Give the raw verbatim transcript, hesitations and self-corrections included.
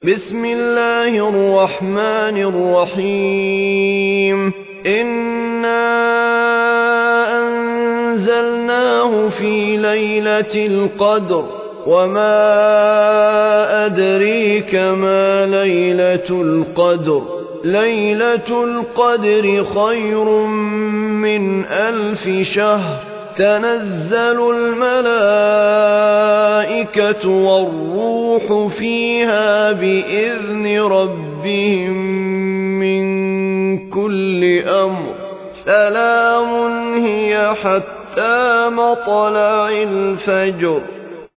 بسم الله الرحمن الرحيم إنا أنزلناه في ليلة القدر وما أدريك ما ليلة القدر ليلة القدر خير من ألف شهر تنزل الملائكة والروح فيها بإذن ربهم من كل أمر سلام هي حتى مطلع الفجر.